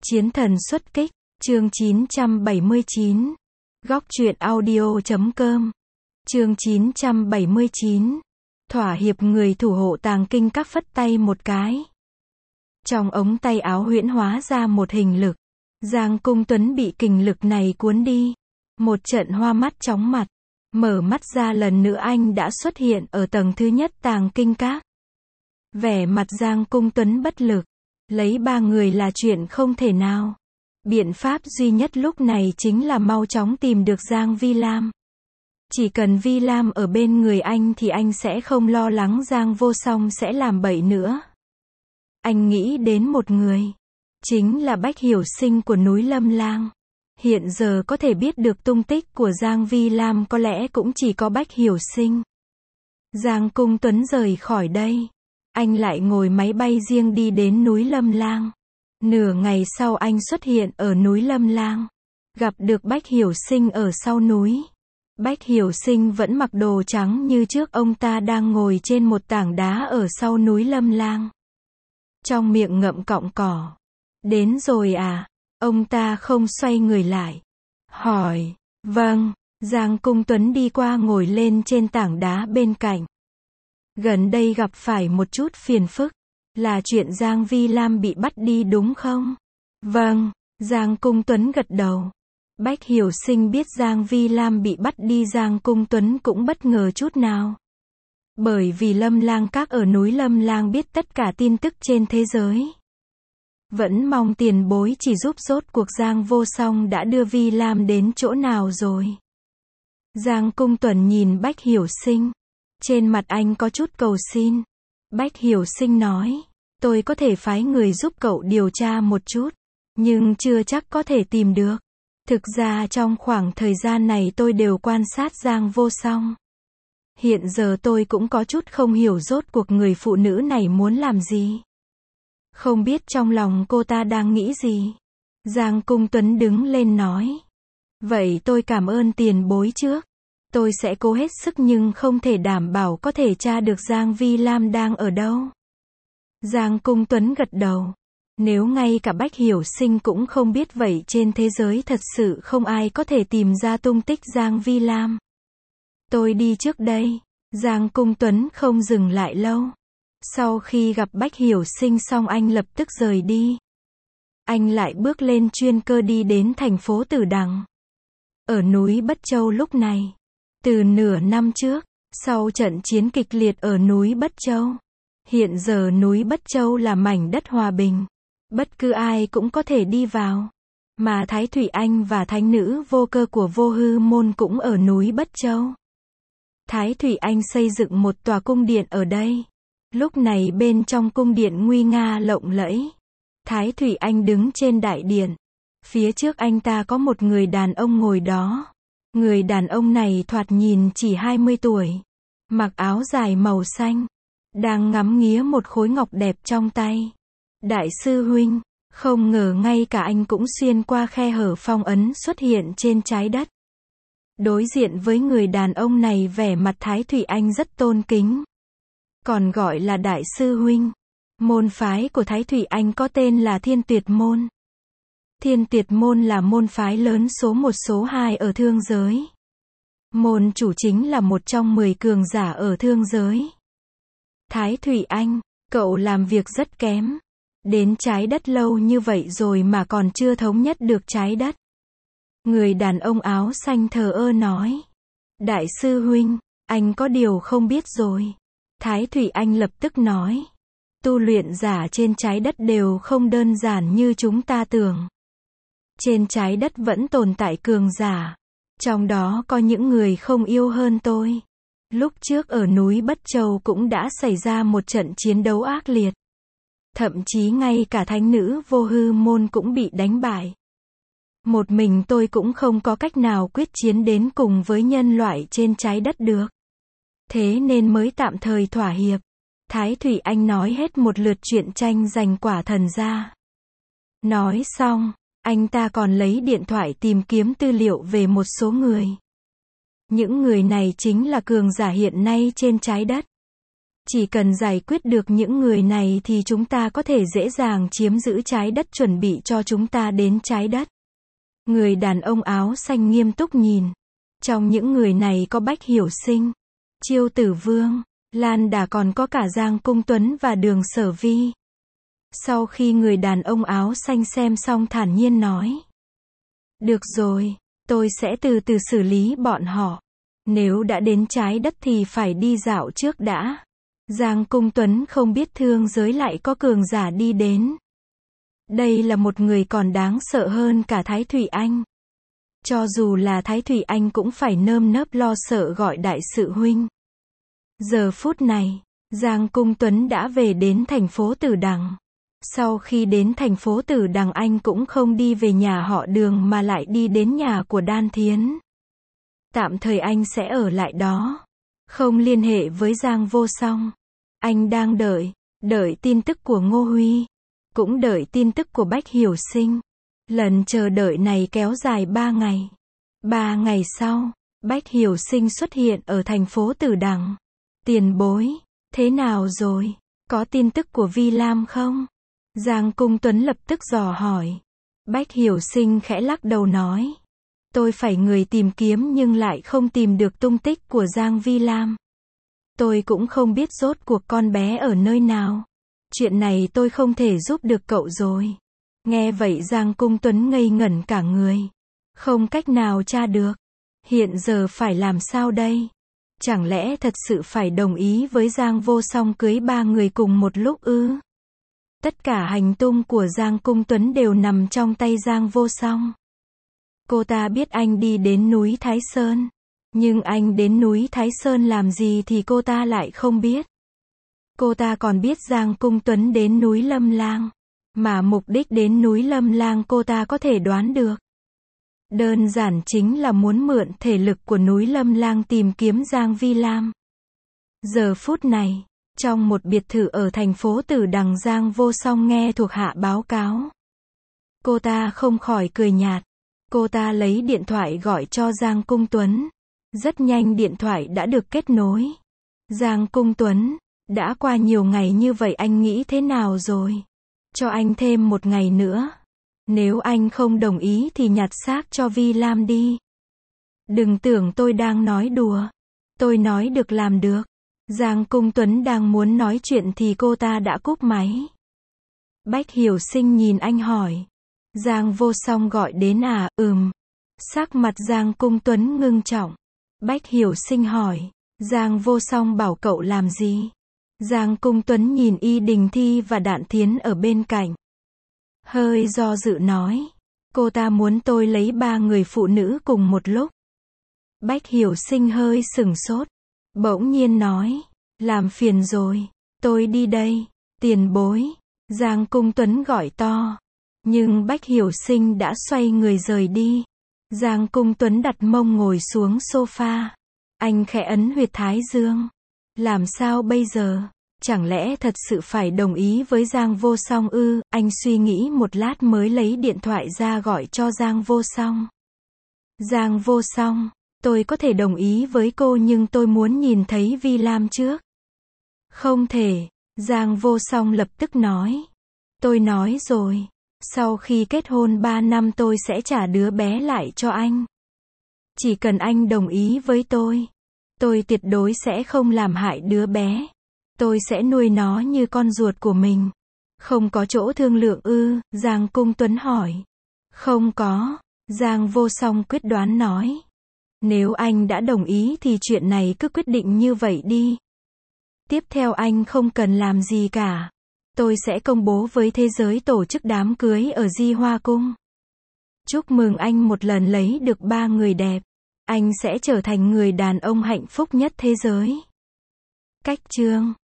Chiến thần xuất kích, chương 979. Góc truyện audio.com. Chương 979. Thỏa hiệp. Người thủ hộ tàng kinh các phất tay một cái. Trong ống tay áo huyễn hóa ra một hình lực. Giang Cung Tuấn bị kình lực này cuốn đi. Một trận hoa mắt chóng mặt. Mở mắt ra lần nữa anh đã xuất hiện ở tầng thứ nhất tàng kinh các. Vẻ mặt Giang Cung Tuấn bất lực. Lấy ba người là chuyện không thể nào. Biện pháp duy nhất lúc này chính là mau chóng tìm được Giang Vi Lam. Chỉ cần Vi Lam ở bên người anh thì anh sẽ không lo lắng Giang Vô Song sẽ làm bậy nữa. Anh nghĩ đến một người. Chính là Bách Hiểu Sinh của núi Lâm Lang. Hiện giờ có thể biết được tung tích của Giang Vi Lam có lẽ cũng chỉ có Bách Hiểu Sinh. Giang Cung Tuấn rời khỏi đây. Anh lại ngồi máy bay riêng đi đến núi Lâm Lang. Nửa ngày sau anh xuất hiện ở núi Lâm Lang. Gặp được Bách Hiểu Sinh ở sau núi. Bách Hiểu Sinh vẫn mặc đồ trắng như trước, ông ta đang ngồi trên một tảng đá ở sau núi Lâm Lang. Trong miệng ngậm cọng cỏ. Đến rồi à? Ông ta không xoay người lại. Hỏi. Vâng. Giang Cung Tuấn đi qua ngồi lên trên tảng đá bên cạnh. Gần đây gặp phải một chút phiền phức. Là chuyện Giang Vi Lam bị bắt đi đúng không? Vâng. Giang Cung Tuấn gật đầu. Bách Hiểu Sinh biết Giang Vi Lam bị bắt đi, Giang Cung Tuấn cũng bất ngờ chút nào. Bởi vì Lâm Lang các ở núi Lâm Lang biết tất cả tin tức trên thế giới. Vẫn mong tiền bối chỉ giúp, rốt cuộc Giang Vô Song đã đưa Vi Lam đến chỗ nào rồi? Giang Cung Tuấn nhìn Bách Hiểu Sinh. Trên mặt anh có chút cầu xin. Bách Hiểu Sinh nói, tôi có thể phái người giúp cậu điều tra một chút, nhưng chưa chắc có thể tìm được. Thực ra trong khoảng thời gian này tôi đều quan sát Giang Vô Song. Hiện giờ tôi cũng có chút không hiểu rốt cuộc người phụ nữ này muốn làm gì. Không biết trong lòng cô ta đang nghĩ gì. Giang Cung Tuấn đứng lên nói. Vậy tôi cảm ơn tiền bối trước. Tôi sẽ cố hết sức nhưng không thể đảm bảo có thể tra được Giang Vi Lam đang ở đâu. Giang Cung Tuấn gật đầu. Nếu ngay cả Bách Hiểu Sinh cũng không biết vậy trên thế giới thật sự không ai có thể tìm ra tung tích Giang Vi Lam. Tôi đi trước đây. Giang Cung Tuấn không dừng lại lâu. Sau khi gặp Bách Hiểu Sinh xong anh lập tức rời đi. Anh lại bước lên chuyên cơ đi đến thành phố Tử Đằng. Ở núi Bất Châu lúc này. Từ nửa năm trước, sau trận chiến kịch liệt ở núi Bất Châu. Hiện giờ núi Bất Châu là mảnh đất hòa bình. Bất cứ ai cũng có thể đi vào. Mà Thái Thủy Anh và thánh nữ Vô Cơ của Vô Hư Môn cũng ở núi Bất Châu. Thái Thủy Anh xây dựng một tòa cung điện ở đây. Lúc này bên trong cung điện nguy nga lộng lẫy. Thái Thủy Anh đứng trên đại điện. Phía trước anh ta có một người đàn ông ngồi đó. Người đàn ông này thoạt nhìn chỉ 20 tuổi. Mặc áo dài màu xanh. Đang ngắm nghía một khối ngọc đẹp trong tay. Đại sư huynh, không ngờ ngay cả anh cũng xuyên qua khe hở phong ấn xuất hiện trên trái đất. Đối diện với người đàn ông này vẻ mặt Thái Thủy Anh rất tôn kính. Còn gọi là đại sư huynh. Môn phái của Thái Thủy Anh có tên là Thiên Tuyệt Môn. Thiên Tuyệt Môn là môn phái lớn số 1 số 2 ở thương giới. Môn chủ chính là một trong 10 cường giả ở thương giới. Thái Thủy Anh, cậu làm việc rất kém. Đến trái đất lâu như vậy rồi mà còn chưa thống nhất được trái đất. Người đàn ông áo xanh thờ ơ nói. Đại sư huynh, anh có điều không biết rồi. Thái Thủy Anh lập tức nói. Tu luyện giả trên trái đất đều không đơn giản như chúng ta tưởng. Trên trái đất vẫn tồn tại cường giả. Trong đó có những người không yêu hơn tôi. Lúc trước ở núi Bất Châu cũng đã xảy ra một trận chiến đấu ác liệt. Thậm chí ngay cả thánh nữ Vô Hư Môn cũng bị đánh bại. Một mình tôi cũng không có cách nào quyết chiến đến cùng với nhân loại trên trái đất được. Thế nên mới tạm thời thỏa hiệp. Thái Thủy Anh nói hết một lượt chuyện tranh giành quả thần ra. Nói xong, anh ta còn lấy điện thoại tìm kiếm tư liệu về một số người. Những người này chính là cường giả hiện nay trên trái đất. Chỉ cần giải quyết được những người này thì chúng ta có thể dễ dàng chiếm giữ trái đất chuẩn bị cho chúng ta đến trái đất. Người đàn ông áo xanh nghiêm túc nhìn. Trong những người này có Bách Hiểu Sinh, Chiêu Tử Vương, Lan Đà, còn có cả Giang Cung Tuấn và Đường Sở Vi. Sau khi người đàn ông áo xanh xem xong thản nhiên nói. Được rồi, tôi sẽ từ từ xử lý bọn họ. Nếu đã đến trái đất thì phải đi dạo trước đã. Giang Cung Tuấn không biết thương giới lại có cường giả đi đến. Đây là một người còn đáng sợ hơn cả Thái Thủy Anh. Cho dù là Thái Thủy Anh cũng phải nơm nớp lo sợ gọi đại sự huynh. Giờ phút này, Giang Cung Tuấn đã về đến thành phố Tử Đằng. Sau khi đến thành phố Tử Đằng, anh cũng không đi về nhà họ Đường mà lại đi đến nhà của Đan Thiến. Tạm thời anh sẽ ở lại đó, không liên hệ với Giang Vô Song. Anh đang đợi tin tức của Ngô Huy, cũng đợi tin tức của Bách Hiểu Sinh. Lần chờ đợi này kéo dài 3 ngày. 3 ngày sau, Bách Hiểu Sinh xuất hiện ở thành phố Tử Đằng. Tiền bối, thế nào rồi? Có tin tức của Vi Lam không? Giang Cung Tuấn lập tức dò hỏi. Bách Hiểu Sinh khẽ lắc đầu nói. Tôi phải người tìm kiếm nhưng lại không tìm được tung tích của Giang Vi Lam. Tôi cũng không biết rốt cuộc con bé ở nơi nào. Chuyện này tôi không thể giúp được cậu rồi. Nghe vậy Giang Cung Tuấn ngây ngẩn cả người. Không cách nào tra được. Hiện giờ phải làm sao đây? Chẳng lẽ thật sự phải đồng ý với Giang Vô Song cưới 3 người cùng một lúc ư? Tất cả hành tung của Giang Cung Tuấn đều nằm trong tay Giang Vô Song. Cô ta biết anh đi đến núi Thái Sơn. Nhưng anh đến núi Thái Sơn làm gì thì cô ta lại không biết. Cô ta còn biết Giang Cung Tuấn đến núi Lâm Lang. Mà mục đích đến núi Lâm Lang cô ta có thể đoán được. Đơn giản chính là muốn mượn thể lực của núi Lâm Lang tìm kiếm Giang Vi Lam. Giờ phút này, trong một biệt thự ở thành phố Tử Đằng, Giang Vô Song nghe thuộc hạ báo cáo. Cô ta không khỏi cười nhạt. Cô ta lấy điện thoại gọi cho Giang Cung Tuấn. Rất nhanh điện thoại đã được kết nối. Giang Cung Tuấn, đã qua nhiều ngày như vậy anh nghĩ thế nào rồi? Cho anh thêm 1 ngày nữa. Nếu anh không đồng ý thì nhặt xác cho Vi Lam đi. Đừng tưởng tôi đang nói đùa. Tôi nói được làm được. Giang Cung Tuấn đang muốn nói chuyện thì cô ta đã cúp máy. Bách Hiểu Sinh nhìn anh hỏi. Giang Vô Song gọi đến à? Sắc mặt Giang Cung Tuấn ngưng trọng. Bách Hiểu Sinh hỏi. Giang Vô Song bảo cậu làm gì? Giang Cung Tuấn nhìn Y Đình Thi và Đạn Thiến ở bên cạnh. Hơi do dự nói. Cô ta muốn tôi lấy 3 người phụ nữ cùng một lúc. Bách Hiểu Sinh hơi sửng sốt. Bỗng nhiên nói. Làm phiền rồi. Tôi đi đây. Tiền bối. Giang Cung Tuấn gọi to. Nhưng Bách Hiểu Sinh đã xoay người rời đi. Giang Cung Tuấn đặt mông ngồi xuống sofa. Anh khẽ ấn huyệt thái dương. Làm sao bây giờ? Chẳng lẽ thật sự phải đồng ý với Giang Vô Song ư? Anh suy nghĩ một lát mới lấy điện thoại ra gọi cho Giang Vô Song. Giang Vô Song, tôi có thể đồng ý với cô nhưng tôi muốn nhìn thấy Vi Lam trước. Không thể, Giang Vô Song lập tức nói. Tôi nói rồi, sau khi kết hôn 3 năm tôi sẽ trả đứa bé lại cho anh. Chỉ cần anh đồng ý với tôi tuyệt đối sẽ không làm hại đứa bé. Tôi sẽ nuôi nó như con ruột của mình. Không có chỗ thương lượng ư? Giang Cung Tuấn hỏi. Không có, Giang Vô Song quyết đoán nói. Nếu anh đã đồng ý thì chuyện này cứ quyết định như vậy đi. Tiếp theo anh không cần làm gì cả. Tôi sẽ công bố với thế giới tổ chức đám cưới ở Di Hoa Cung. Chúc mừng anh một lần lấy được 3 người đẹp. Anh sẽ trở thành người đàn ông hạnh phúc nhất thế giới. Cách chương